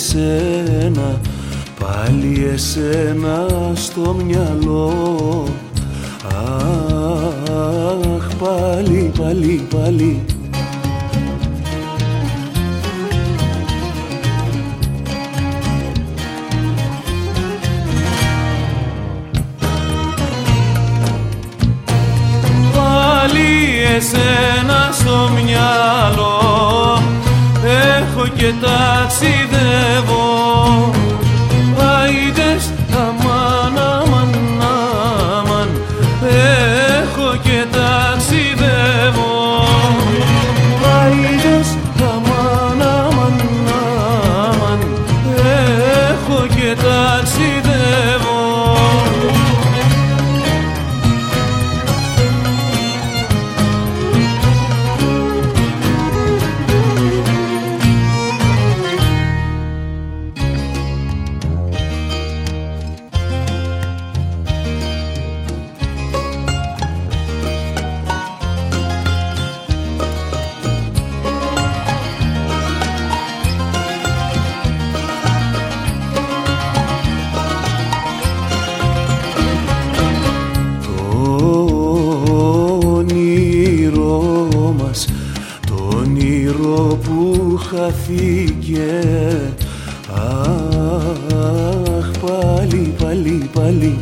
εσένα, πάλι εσένα στο μυαλό. Αχ, πάλι, πάλι, πάλι. Εσένα στο μυαλό έχω και ταξιδεύω. Άιντες, αμάν, αμάν, αμάν, έχω και ταξιδεύω. Άιντες, αμάν, αμάν, αμάν, έχω και ταξιδεύω. Χαθήκε, αχ, πάλι, πάλι, πάλι.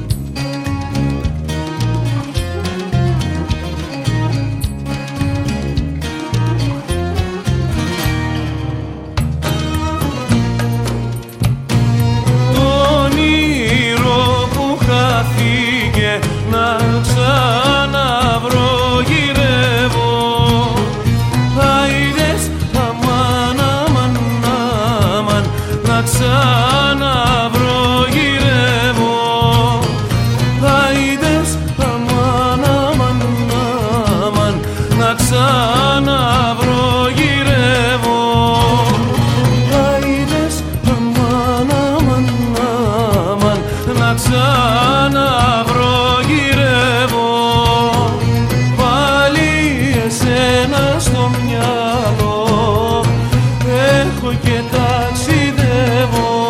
Το όνειρο που χαθήκε να ξαναβρω γυρεύω. Άιντες, αμάν, αμάν, αμάν, να ξαναβρω γυρεύω. Άιντες, αμάν, αμάν, αμάν, να ξαναβρω γυρεύω. Άιντες, αμάν, αμάν, αμάν, να ξαναβρω γυρεύω. Πάλι εσένα στο μυαλό έχω και ταξιδεύω.